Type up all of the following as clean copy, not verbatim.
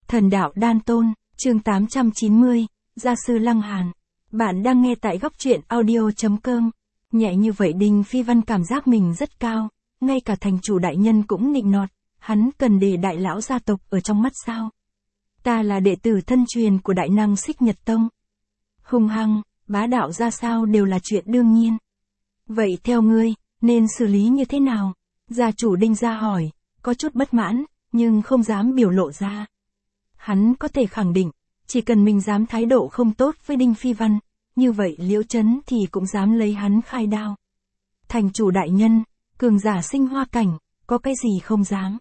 Thần đạo đan tôn, chương 890, gia sư Lăng Hàn. Bạn đang nghe tại góc truyện audio.com. Nhẹ như vậy Đinh Phi Văn cảm giác mình rất cao, ngay cả thành chủ đại nhân cũng nịnh nọt, hắn cần để đại lão gia tộc ở trong mắt sao? Ta là đệ tử thân truyền của đại năng Xích Nhật Tông. Hung hăng, bá đạo ra sao đều là chuyện đương nhiên. Vậy theo ngươi, nên xử lý như thế nào? Gia chủ Đinh gia hỏi, có chút bất mãn, nhưng không dám biểu lộ ra. Hắn có thể khẳng định, chỉ cần mình dám thái độ không tốt với Đinh Phi Văn, như vậy Liễu Chấn thì cũng dám lấy hắn khai đao. Thành chủ đại nhân, cường giả sinh hoa cảnh, có cái gì không dám.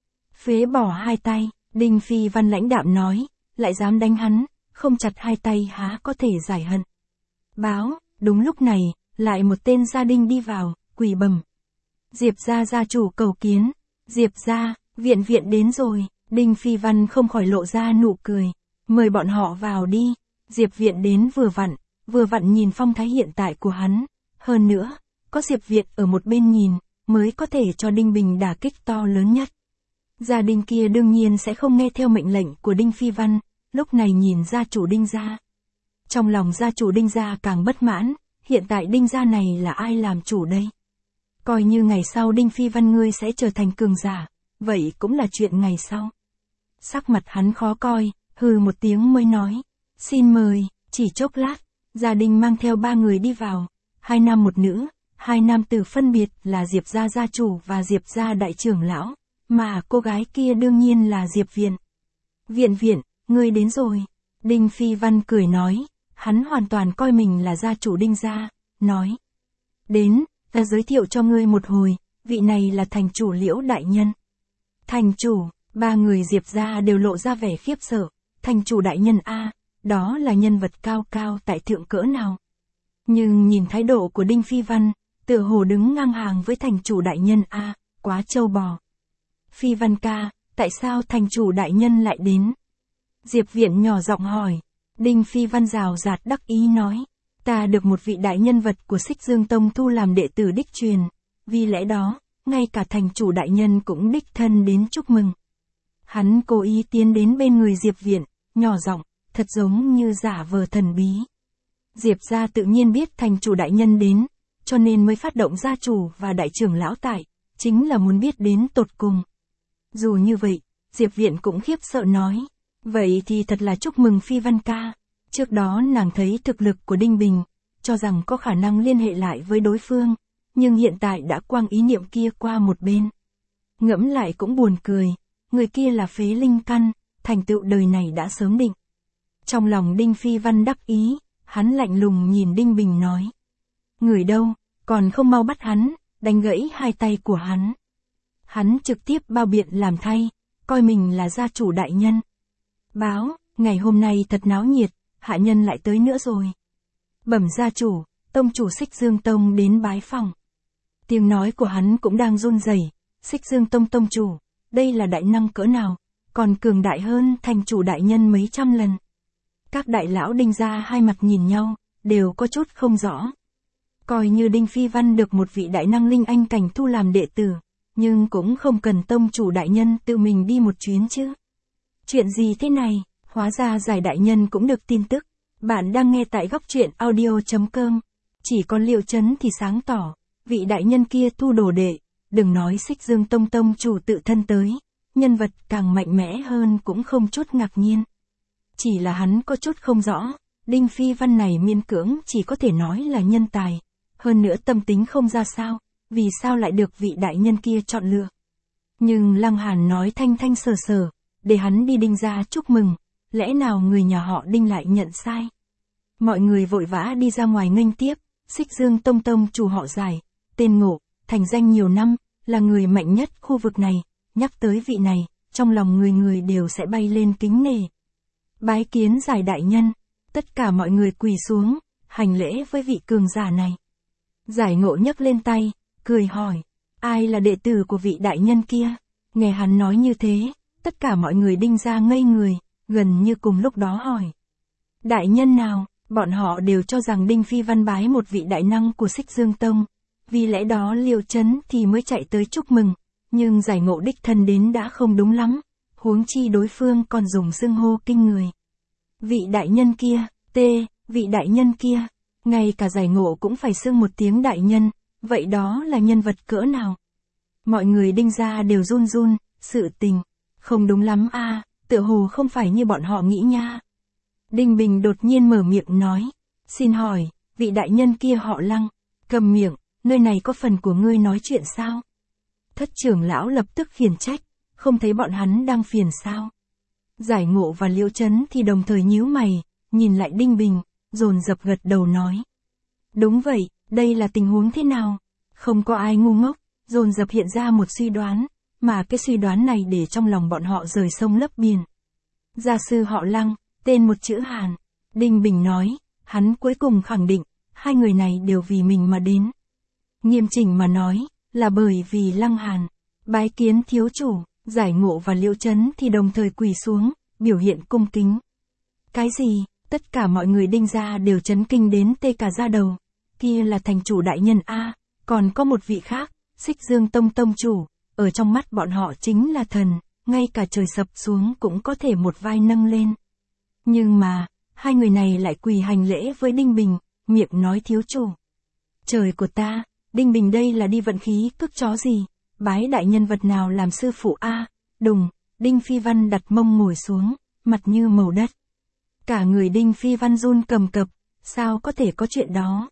Phế bỏ hai tay, Đinh Phi Văn lãnh đạm nói, lại dám đánh hắn, không chặt hai tay há có thể giải hận. Báo, đúng lúc này, lại một tên gia đình đi vào, quỳ bẩm. Diệp gia gia chủ cầu kiến, Diệp gia, viện đến rồi. Đinh Phi Văn không khỏi lộ ra nụ cười, mời bọn họ vào đi. Diệp viện đến vừa vặn nhìn phong thái hiện tại của hắn, hơn nữa, có Diệp viện ở một bên nhìn, mới có thể cho Đinh Bình đả kích to lớn nhất. Gia đình kia đương nhiên sẽ không nghe theo mệnh lệnh của Đinh Phi Văn, lúc này nhìn gia chủ Đinh gia. Trong lòng gia chủ Đinh gia càng bất mãn, hiện tại Đinh gia này là ai làm chủ đây? Coi như ngày sau Đinh Phi Văn ngươi sẽ trở thành cường giả, vậy cũng là chuyện ngày sau. Sắc mặt hắn khó coi, hừ một tiếng mới nói, xin mời. Chỉ chốc lát, gia đình mang theo 3 người đi vào, 2 nam một nữ, 2 nam tử phân biệt là Diệp gia gia chủ và Diệp gia đại trưởng lão, mà cô gái kia đương nhiên là Diệp viện. Viện, ngươi đến rồi. Đinh Phi Văn cười nói, hắn hoàn toàn coi mình là gia chủ Đinh gia, nói. Đến, ta giới thiệu cho ngươi một hồi, vị này là thành chủ Liễu đại nhân. Thành chủ. 3 người Diệp gia đều lộ ra vẻ khiếp sợ, thành chủ đại nhân a, đó là nhân vật cao tại thượng cỡ nào. Nhưng nhìn thái độ của Đinh Phi Văn, tựa hồ đứng ngang hàng với thành chủ đại nhân a, quá trâu bò. Phi Văn ca, tại sao thành chủ đại nhân lại đến? Diệp viện nhỏ giọng hỏi. Đinh Phi Văn rào rạt đắc ý nói, ta được một vị đại nhân vật của Xích Dương Tông thu làm đệ tử đích truyền, vì lẽ đó, ngay cả thành chủ đại nhân cũng đích thân đến chúc mừng. Hắn cố ý tiến đến bên người Diệp viện, nhỏ giọng, thật giống như giả vờ thần bí. Diệp gia tự nhiên biết thành chủ đại nhân đến, cho nên mới phát động gia chủ và đại trưởng lão tại, chính là muốn biết đến tột cùng. Dù như vậy, Diệp viện cũng khiếp sợ nói, vậy thì thật là chúc mừng Phi Văn ca. Trước đó nàng thấy thực lực của Đinh Bình, cho rằng có khả năng liên hệ lại với đối phương, nhưng hiện tại đã quăng ý niệm kia qua một bên. Ngẫm lại cũng buồn cười. Người kia là phế linh căn, thành tựu đời này đã sớm định. Trong lòng Đinh Phi Văn đắc ý, hắn lạnh lùng nhìn Đinh Bình nói. Người đâu, còn không mau bắt hắn, đánh gãy hai tay của hắn. Hắn trực tiếp bao biện làm thay, coi mình là gia chủ đại nhân. Báo, ngày hôm nay thật náo nhiệt, hạ nhân lại tới nữa rồi. Bẩm gia chủ, tông chủ Xích Dương Tông đến bái phòng. Tiếng nói của hắn cũng đang run rẩy. Xích Dương Tông tông chủ. Đây là đại năng cỡ nào, còn cường đại hơn thành chủ đại nhân mấy trăm lần. Các đại lão Đinh gia hai mặt nhìn nhau, đều có chút không rõ. Coi như Đinh Phi Văn được một vị đại năng linh anh cảnh thu làm đệ tử, nhưng cũng không cần tông chủ đại nhân tự mình đi một chuyến chứ. Chuyện gì thế này, hóa ra giải đại nhân cũng được tin tức. Bạn đang nghe tại góc truyện audio.com. Chỉ có Liễu Chấn thì sáng tỏ, vị đại nhân kia thu đồ đệ. Đừng nói Xích Dương Tông tông chủ tự thân tới, nhân vật càng mạnh mẽ hơn cũng không chút ngạc nhiên. Chỉ là hắn có chút không rõ, Đinh Phi Văn này miễn cưỡng chỉ có thể nói là nhân tài, hơn nữa tâm tính không ra sao, vì sao lại được vị đại nhân kia chọn lựa. Nhưng Lăng Hàn nói thanh thanh sờ, để hắn đi Đinh gia chúc mừng, lẽ nào người nhà họ Đinh lại nhận sai. Mọi người vội vã đi ra ngoài nghênh tiếp, Xích Dương Tông tông chủ họ Giải, tên Ngộ, thành danh nhiều năm, là người mạnh nhất khu vực này, nhắc tới vị này, trong lòng người đều sẽ bay lên kính nể. Bái kiến Giải đại nhân, tất cả mọi người quỳ xuống, hành lễ với vị cường giả này. Giải Ngộ nhấc lên tay, cười hỏi, ai là đệ tử của vị đại nhân kia? Nghe hắn nói như thế, tất cả mọi người Đinh gia ngây người, gần như cùng lúc đó hỏi. Đại nhân nào? Bọn họ đều cho rằng Đinh Phi Văn bái một vị đại năng của Xích Dương Tông. Vì lẽ đó Liễu Chấn thì mới chạy tới chúc mừng, nhưng Giải Ngộ đích thân đến đã không đúng lắm, huống chi đối phương còn dùng xưng hô kinh người. Vị đại nhân kia, vị đại nhân kia, ngay cả giải ngộ cũng phải xưng một tiếng đại nhân, vậy đó là nhân vật cỡ nào? Mọi người Đinh gia đều run run, sự tình, không đúng lắm a, tựa hồ không phải như bọn họ nghĩ nha. Đinh Bình đột nhiên mở miệng nói, xin hỏi, vị đại nhân kia họ Lăng, cầm miệng, nơi này có phần của ngươi nói chuyện sao? Thất trưởng lão lập tức khiển trách, không thấy bọn hắn đang phiền sao? Giải ngộ và Liễu Chấn thì đồng thời nhíu mày, nhìn lại Đinh Bình, dồn dập gật đầu nói. Đúng vậy, đây là tình huống thế nào? Không có ai ngu ngốc, dồn dập hiện ra một suy đoán, mà cái suy đoán này để trong lòng bọn họ rời sông lấp biển. Gia sư họ Lăng, tên một chữ Hàn. Đinh Bình nói, hắn cuối cùng khẳng định, hai người này đều vì mình mà đến. Nghiêm chỉnh mà nói, là bởi vì Lăng Hàn, bái kiến thiếu chủ, Giải Ngộ và Liễu Chấn thì đồng thời quỳ xuống, biểu hiện cung kính. Cái gì, tất cả mọi người Đinh gia đều chấn kinh đến tê cả da đầu. Kia là thành chủ đại nhân a, còn có một vị khác, Xích Dương Tông tông chủ, ở trong mắt bọn họ chính là thần, ngay cả trời sập xuống cũng có thể một vai nâng lên. Nhưng mà, hai người này lại quỳ hành lễ với Đinh Bình, miệng nói thiếu chủ. Trời của ta, Đinh Bình đây là đi vận khí cước chó gì, bái đại nhân vật nào làm sư phụ a? Đùng, Đinh Phi Văn đặt mông ngồi xuống, mặt như màu đất. Cả người Đinh Phi Văn run cầm cập, sao có thể có chuyện đó?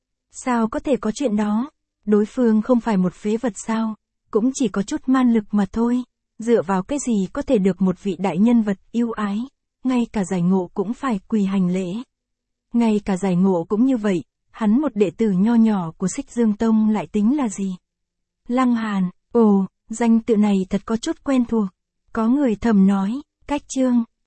Sao có thể có chuyện đó? Đối phương không phải một phế vật sao? Cũng chỉ có chút man lực mà thôi, dựa vào cái gì có thể được một vị đại nhân vật yêu ái, ngay cả Giải Ngộ cũng phải quỳ hành lễ. Ngay cả Giải Ngộ cũng như vậy, hắn một đệ tử nho nhỏ của Xích Dương Tông lại tính là gì? Lăng Hàn, ồ, danh tự này thật có chút quen thuộc. Có người thầm nói, cách chương.